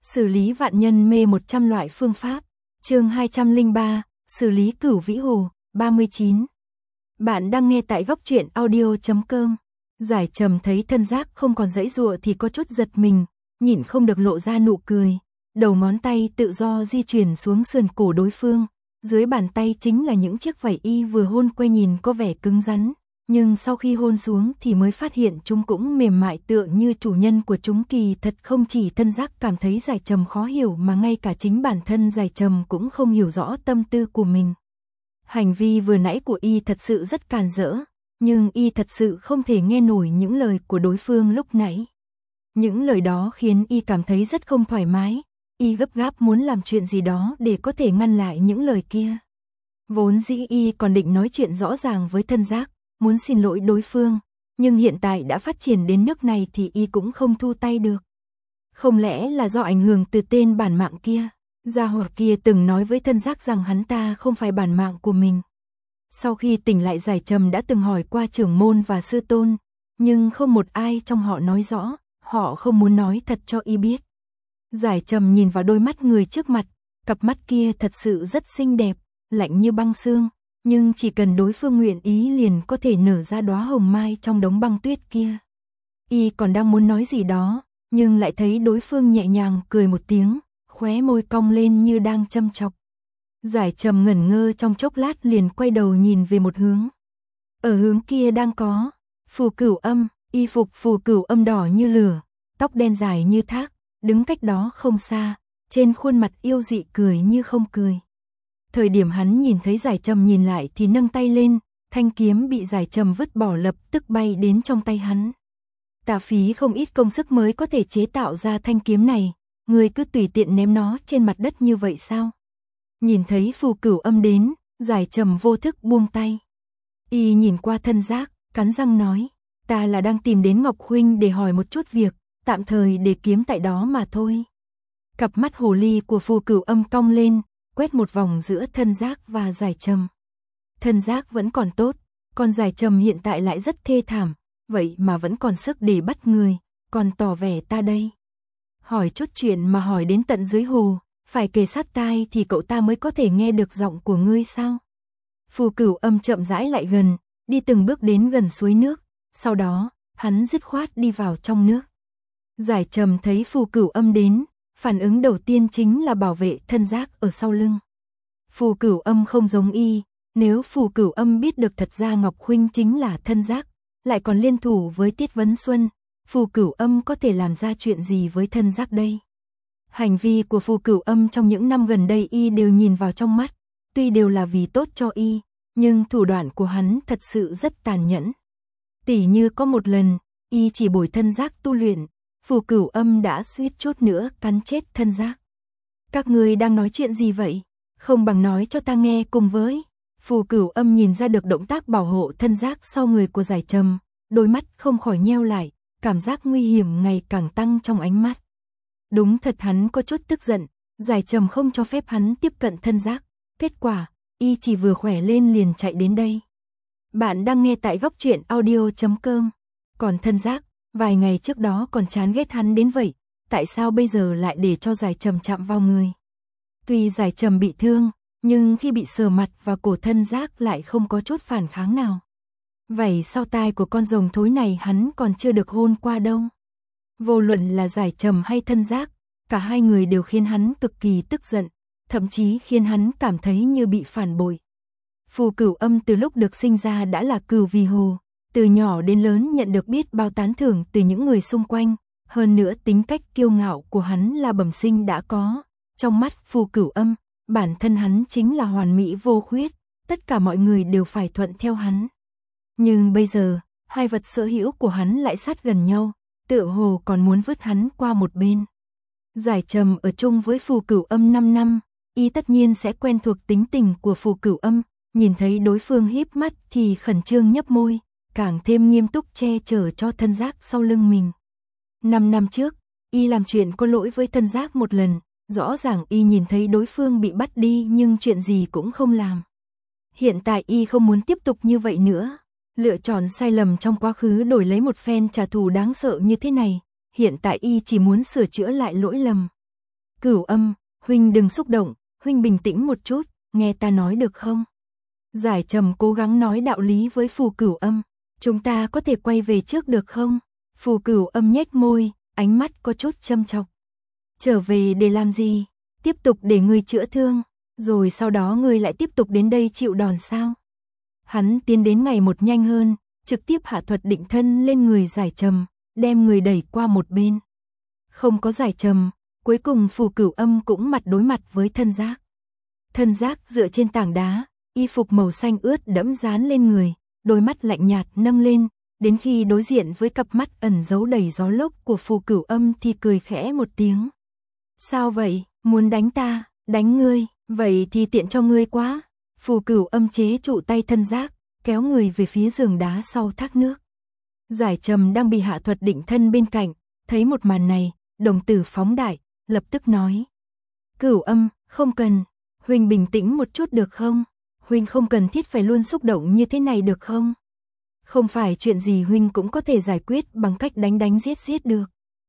Xử lý vạn nhân mê 100 loại phương pháp. Chương 203, xử lý Cửu Vĩ Hồ, 39. Bạn đang nghe tại góc truyện audio.com. Giải Trầm thấy thân giác không còn giãy giụa thì có chút giật mình, nhịn không được lộ ra nụ cười. Đầu ngón tay tự do di chuyển xuống sườn cổ đối phương, dưới bàn tay chính là những chiếc vảy y vừa hôn que nhìn có vẻ cứng rắn, nhưng sau khi hôn xuống thì mới phát hiện chúng cũng mềm mại tựa như chủ nhân của chúng. Kỳ thật không chỉ thân giác cảm thấy Giải Trầm khó hiểu mà ngay cả chính bản thân Giải Trầm cũng không hiểu rõ tâm tư của mình. Hành vi vừa nãy của y thật sự rất càn rỡ, nhưng y thật sự không thể nghe nổi những lời của đối phương lúc nãy. Những lời đó khiến y cảm thấy rất không thoải mái, y gấp gáp muốn làm chuyện gì đó để có thể ngăn lại những lời kia. Vốn dĩ y còn định nói chuyện rõ ràng với thân giác, muốn xin lỗi đối phương, nhưng hiện tại đã phát triển đến nước này thì y cũng không thu tay được. Không lẽ là do ảnh hưởng từ tên bản mạng kia? Gia hỏa kia từng nói với thân giác rằng hắn ta không phải bản mạng của mình. Sau khi tỉnh lại Giải Trầm đã từng hỏi qua trưởng môn và sư tôn, nhưng không một ai trong họ nói rõ, họ không muốn nói thật cho y biết. Giải Trầm nhìn vào đôi mắt người trước mặt, cặp mắt kia thật sự rất xinh đẹp, lạnh như băng xương, nhưng chỉ cần đối phương nguyện ý liền có thể nở ra đóa hồng mai trong đống băng tuyết kia. Y còn đang muốn nói gì đó, nhưng lại thấy đối phương nhẹ nhàng cười một tiếng, khóe môi cong lên như đang châm chọc. Giải Trầm ngẩn ngơ trong chốc lát liền quay đầu nhìn về một hướng. Ở hướng kia đang có Phù Cửu Âm, y phục Phù Cửu Âm đỏ như lửa, tóc đen dài như thác, đứng cách đó không xa, trên khuôn mặt yêu dị cười như không cười. Thời điểm hắn nhìn thấy Giải Trầm nhìn lại thì nâng tay lên, thanh kiếm bị Giải Trầm vứt bỏ lập tức bay đến trong tay hắn. Ta phí không ít công sức mới có thể chế tạo ra thanh kiếm này, người cứ tùy tiện ném nó trên mặt đất như vậy sao? Nhìn thấy Phù Cửu Âm đến, Giải Trầm vô thức buông tay. Y nhìn qua thân giác, cắn răng nói, ta là đang tìm đến Ngọc Huynh để hỏi một chút việc, tạm thời để kiếm tại đó mà thôi. Cặp mắt hồ ly của Phù Cửu Âm cong lên, quét một vòng giữa thân giác và Giải Trầm. Thân giác vẫn còn tốt, còn Giải Trầm hiện tại lại rất thê thảm, vậy mà vẫn còn sức để bắt người, còn tỏ vẻ ta đây. Hỏi chút chuyện mà hỏi đến tận dưới hồ, phải kề sát tai thì cậu ta mới có thể nghe được giọng của ngươi sao? Phù Cửu Âm chậm rãi lại gần, đi từng bước đến gần suối nước, sau đó, hắn dứt khoát đi vào trong nước. Giải Trầm thấy Phù Cửu Âm đến, phản ứng đầu tiên chính là bảo vệ thân giác ở sau lưng. Phù Cửu Âm không giống y, nếu Phù Cửu Âm biết được thật ra Ngọc Huynh chính là thân giác, lại còn liên thủ với Tiết Vấn Xuân, Phù Cửu Âm có thể làm ra chuyện gì với thân giác đây? Hành vi của Phù Cửu Âm trong những năm gần đây y đều nhìn vào trong mắt, tuy đều là vì tốt cho y, nhưng thủ đoạn của hắn thật sự rất tàn nhẫn. Tỉ như có một lần, y chỉ bồi thân giác tu luyện, Phù Cửu Âm đã suýt chút nữa cắn chết thân giác. Các người đang nói chuyện gì vậy? Không bằng nói cho ta nghe cùng với. Phù Cửu Âm nhìn ra được động tác bảo hộ thân giác sau người của Giải Trầm, đôi mắt không khỏi nheo lại, cảm giác nguy hiểm ngày càng tăng trong ánh mắt. Đúng thật hắn có chút tức giận, Giải Trầm không cho phép hắn tiếp cận thân giác, kết quả, y chỉ vừa khỏe lên liền chạy đến đây. Bạn đang nghe tại góc truyện audio.com. Còn thân giác, vài ngày trước đó còn chán ghét hắn đến vậy, tại sao bây giờ lại để cho Giải Trầm chạm vào người? Tuy Giải Trầm bị thương, nhưng khi bị sờ mặt và cổ thân giác lại không có chút phản kháng nào. Vậy sau tai của con rồng thối này hắn còn chưa được hôn qua đâu. Vô luận là Giải Trầm hay thân giác, cả hai người đều khiến hắn cực kỳ tức giận, thậm chí khiến hắn cảm thấy như bị phản bội. Phù Cửu Âm từ lúc được sinh ra đã là Cửu Vĩ Hồ, từ nhỏ đến lớn nhận được biết bao tán thưởng từ những người xung quanh, hơn nữa tính cách kiêu ngạo của hắn là bẩm sinh đã có. Trong mắt Phù Cửu Âm, bản thân hắn chính là hoàn mỹ vô khuyết, tất cả mọi người đều phải thuận theo hắn. Nhưng bây giờ, hai vật sở hữu của hắn lại sát gần nhau, tựa hồ còn muốn vứt hắn qua một bên. Giải Trầm ở chung với Phù Cửu Âm 5 năm, y tất nhiên sẽ quen thuộc tính tình của Phù Cửu Âm, nhìn thấy đối phương híp mắt thì khẩn trương nhấp môi, càng thêm nghiêm túc che chở cho thân giác sau lưng mình. 5 năm trước, y làm chuyện có lỗi với thân giác một lần, rõ ràng y nhìn thấy đối phương bị bắt đi nhưng chuyện gì cũng không làm. Hiện tại y không muốn tiếp tục như vậy nữa, lựa chọn sai lầm trong quá khứ đổi lấy một phen trả thù đáng sợ như thế này, hiện tại y chỉ muốn sửa chữa lại lỗi lầm. Cửu Âm, huynh đừng xúc động, huynh bình tĩnh một chút, nghe ta nói được không? Giải Trầm cố gắng nói đạo lý với Phù Cửu Âm, chúng ta có thể quay về trước được không? Phù Cửu Âm nhếch môi, ánh mắt có chút châm chọc. Trở về để làm gì? Tiếp tục để ngươi chữa thương, rồi sau đó ngươi lại tiếp tục đến đây chịu đòn sao? Hắn tiến đến ngày một nhanh hơn, trực tiếp hạ thuật định thân lên người Giải Trầm, đem người đẩy qua một bên. Không có Giải Trầm, cuối cùng Phù Cửu Âm cũng mặt đối mặt với Thân Giác. Thân Giác dựa trên tảng đá, y phục màu xanh ướt đẫm dán lên người, đôi mắt lạnh nhạt nâng lên, đến khi đối diện với cặp mắt ẩn giấu đầy gió lốc của Phù Cửu Âm thì cười khẽ một tiếng. Sao vậy, muốn đánh ta, đánh ngươi, vậy thì tiện cho ngươi quá. Phù Cửu Âm chế trụ tay Thân Giác, kéo người về phía giường đá sau thác nước. Giải Trầm đang bị hạ thuật định thân bên cạnh, thấy một màn này, đồng tử phóng đại, lập tức nói. Cửu Âm, không cần, huynh bình tĩnh một chút được không? Huynh không cần thiết phải luôn xúc động như thế này được không? Không phải chuyện gì huynh cũng có thể giải quyết bằng cách đánh đánh giết giết được.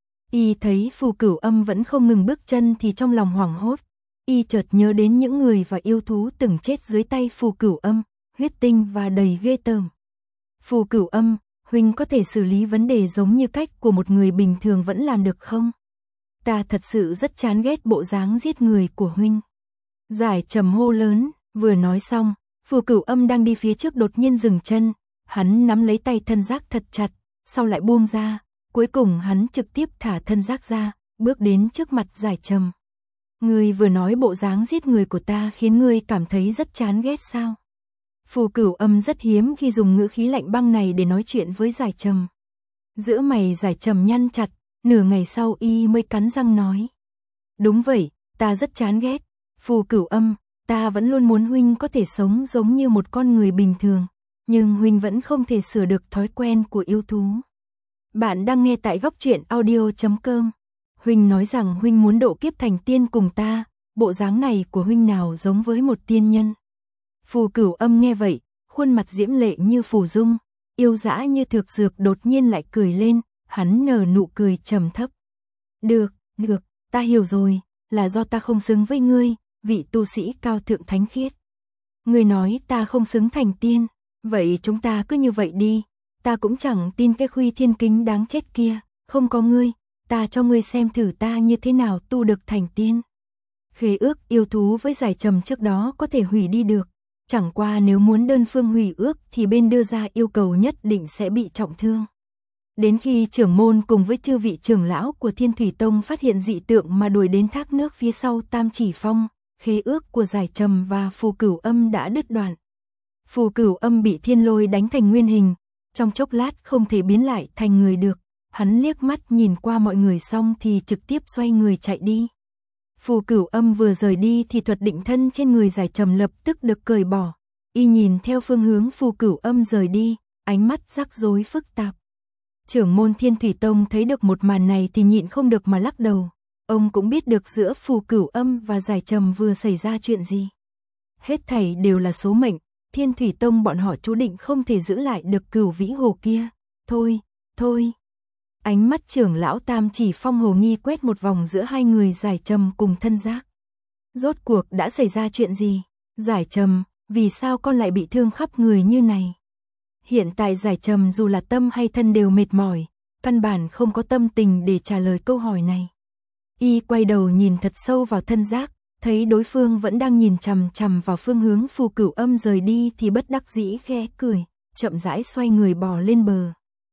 Y thấy Phù Cửu Âm vẫn không ngừng bước chân thì trong lòng hoảng hốt. Y chợt nhớ đến những người và yêu thú từng chết dưới tay Phù Cửu Âm, huyết tinh và đầy ghê tởm. Phù Cửu Âm, huynh có thể xử lý vấn đề giống như cách của một người bình thường vẫn làm được không? Ta thật sự rất chán ghét bộ dáng giết người của huynh. Giải Trầm hô lớn, vừa nói xong, Phù Cửu Âm đang đi phía trước đột nhiên dừng chân, hắn nắm lấy tay Thân Giác thật chặt, sau lại buông ra, cuối cùng hắn trực tiếp thả Thân Giác ra, bước đến trước mặt Giải Trầm. Ngươi vừa nói bộ dáng giết người của ta khiến ngươi cảm thấy rất chán ghét sao? Phù Cửu Âm rất hiếm khi dùng ngữ khí lạnh băng này để nói chuyện với Giải Trầm. Giữa mày Giải Trầm nhăn chặt, nửa ngày sau y mới cắn răng nói. Đúng vậy, ta rất chán ghét. Phù Cửu Âm, ta vẫn luôn muốn huynh có thể sống giống như một con người bình thường, nhưng huynh vẫn không thể sửa được thói quen của yêu thú. Bạn đang nghe tại Góc Truyện Audio.com. Huynh nói rằng huynh muốn độ kiếp thành tiên cùng ta, bộ dáng này của huynh nào giống với một tiên nhân. Phù Cửu Âm nghe vậy, khuôn mặt diễm lệ như phù dung, yêu dã như thược dược đột nhiên lại cười lên, hắn nở nụ cười trầm thấp. Được, ta hiểu rồi, là do ta không xứng với ngươi, vị tu sĩ cao thượng thánh khiết. Ngươi nói ta không xứng thành tiên, vậy chúng ta cứ như vậy đi, ta cũng chẳng tin cái Khuy Thiên Kính đáng chết kia, không có ngươi, ta cho ngươi xem thử ta như thế nào tu được thành tiên. Khế ước yêu thú với Giải Trầm trước đó có thể hủy đi được, chẳng qua nếu muốn đơn phương hủy ước thì bên đưa ra yêu cầu nhất định sẽ bị trọng thương. Đến khi trưởng môn cùng với chư vị trưởng lão của Thiên Thủy Tông phát hiện dị tượng mà đuổi đến thác nước phía sau Tam Chỉ Phong, khế ước của Giải Trầm và Phù Cửu Âm đã đứt đoạn. Phù Cửu Âm bị thiên lôi đánh thành nguyên hình, trong chốc lát không thể biến lại thành người được, hắn liếc mắt nhìn qua mọi người xong thì trực tiếp xoay người chạy đi. Phù Cửu Âm vừa rời đi thì thuật định thân trên người Giải Trầm lập tức được cởi bỏ, y nhìn theo phương hướng Phù Cửu Âm rời đi, ánh mắt rắc rối phức tạp. Trưởng môn Thiên Thủy Tông thấy được một màn này thì nhịn không được mà lắc đầu, ông cũng biết được giữa Phù Cửu Âm và Giải Trầm vừa xảy ra chuyện gì. Hết thảy đều là số mệnh, Thiên Thủy Tông bọn họ chú định không thể giữ lại được Cửu Vĩ Hồ kia. Thôi. Ánh mắt trưởng lão Tam Chỉ Phong hồ nghi quét một vòng giữa hai người Giải Trầm cùng Thân Giác. Rốt cuộc đã xảy ra chuyện gì? Giải Trầm, vì sao con lại bị thương khắp người như này? Hiện tại Giải Trầm dù là tâm hay thân đều mệt mỏi, căn bản không có tâm tình để trả lời câu hỏi này. Y quay đầu nhìn thật sâu vào Thân Giác, thấy đối phương vẫn đang nhìn chằm chằm vào phương hướng Phù Cửu Âm rời đi thì bất đắc dĩ khẽ cười, chậm rãi xoay người bò lên bờ.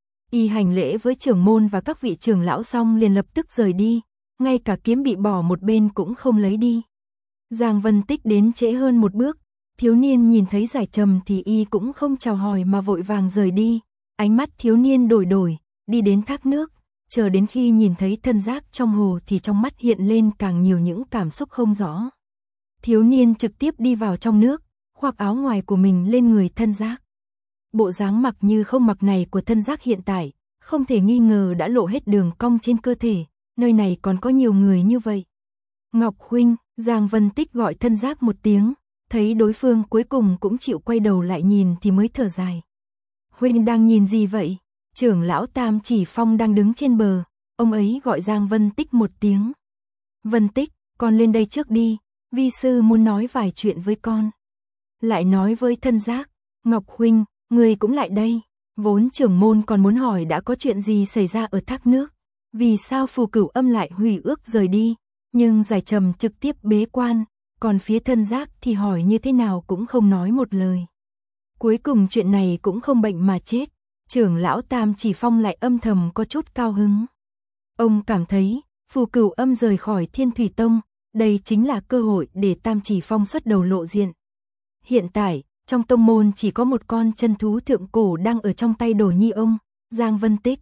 Y hành lễ với trưởng môn và các vị trưởng lão xong liền lập tức rời đi, ngay cả kiếm bị bỏ một bên cũng không lấy đi. Giang Vân Tích đến trễ hơn một bước, thiếu niên nhìn thấy Giải Trầm thì y cũng không chào hỏi mà vội vàng rời đi, ánh mắt thiếu niên đổi, đi đến thác nước, chờ đến khi nhìn thấy Thân Giác trong hồ thì trong mắt hiện lên càng nhiều những cảm xúc không rõ. Thiếu niên trực tiếp đi vào trong nước, khoác áo ngoài của mình lên người Thân Giác. Bộ dáng mặc như không mặc này của Thân Giác hiện tại, không thể nghi ngờ đã lộ hết đường cong trên cơ thể, nơi này còn có nhiều người như vậy. Ngọc huynh, Giang Vân Tích gọi Thân Giác một tiếng, thấy đối phương cuối cùng cũng chịu quay đầu lại nhìn thì mới thở dài. Huynh đang nhìn gì vậy? Trưởng lão Tam Chỉ Phong đang đứng trên bờ, ông ấy gọi Giang Vân Tích một tiếng. Vân Tích, con lên đây trước đi, vi sư muốn nói vài chuyện với con. Lại nói với Thân Giác, Ngọc huynh, người cũng lại đây. Vốn trưởng môn còn muốn hỏi đã có chuyện gì xảy ra ở thác nước, vì sao Phù Cửu Âm lại hủy ước rời đi, nhưng Giải Trầm trực tiếp bế quan, còn phía Thân Giác thì hỏi như thế nào cũng không nói một lời. Cuối cùng chuyện này cũng không bệnh mà chết, trưởng lão Tam Chỉ Phong lại âm thầm có chút cao hứng. Ông cảm thấy, Phù Cửu Âm rời khỏi Thiên Thủy Tông, đây chính là cơ hội để Tam Chỉ Phong xuất đầu lộ diện. Hiện tại, trong tông môn chỉ có một con chân thú thượng cổ đang ở trong tay Đồ Nhi ông, Giang Vân Tích.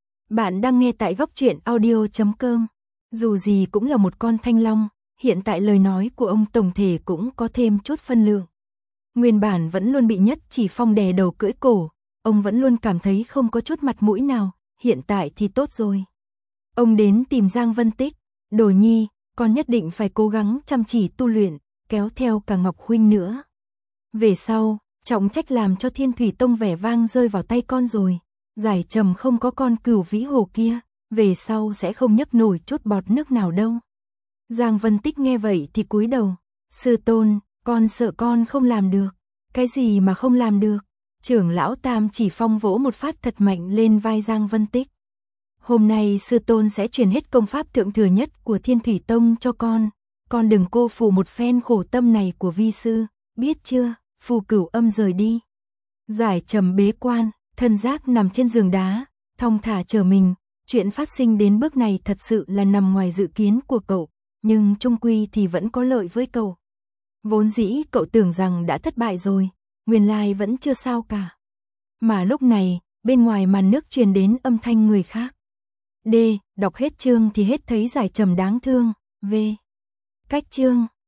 Bạn đang nghe tại góc truyện audio.com. Dù gì cũng là một con thanh long, hiện tại lời nói của ông tổng thể cũng có thêm chút phân lượng. Nguyên bản vẫn luôn bị Nhất Chỉ Phong đè đầu cưỡi cổ, ông vẫn luôn cảm thấy không có chút mặt mũi nào, hiện tại thì tốt rồi. Ông đến tìm Giang Vân Tích, Đồ Nhi, con nhất định phải cố gắng chăm chỉ tu luyện, kéo theo cả Ngọc huynh nữa. Về sau, trọng trách làm cho Thiên Thủy Tông vẻ vang rơi vào tay con rồi. Giải Trầm không có con Cửu Vĩ Hồ kia, về sau sẽ không nhấc nổi chút bọt nước nào đâu. Giang Vân Tích nghe vậy thì cúi đầu, sư tôn, con sợ con không làm được. Cái gì mà không làm được? Trưởng lão Tam Chỉ Phong vỗ một phát thật mạnh lên vai Giang Vân Tích. Hôm nay sư tôn sẽ truyền hết công pháp thượng thừa nhất của Thiên Thủy Tông cho con đừng cô phụ một phen khổ tâm này của vi sư, biết chưa? Phù Cửu Âm rời đi. Giải Trầm bế quan, Thân Giác nằm trên giường đá, thong thả chờ mình, chuyện phát sinh đến bước này thật sự là nằm ngoài dự kiến của cậu, nhưng chung quy thì vẫn có lợi với cậu. Vốn dĩ cậu tưởng rằng đã thất bại rồi, nguyên lai vẫn chưa sao cả. Mà lúc này, bên ngoài màn nước truyền đến âm thanh người khác. D. Đọc hết chương thì hết thấy Giải Trầm đáng thương. V. Cách chương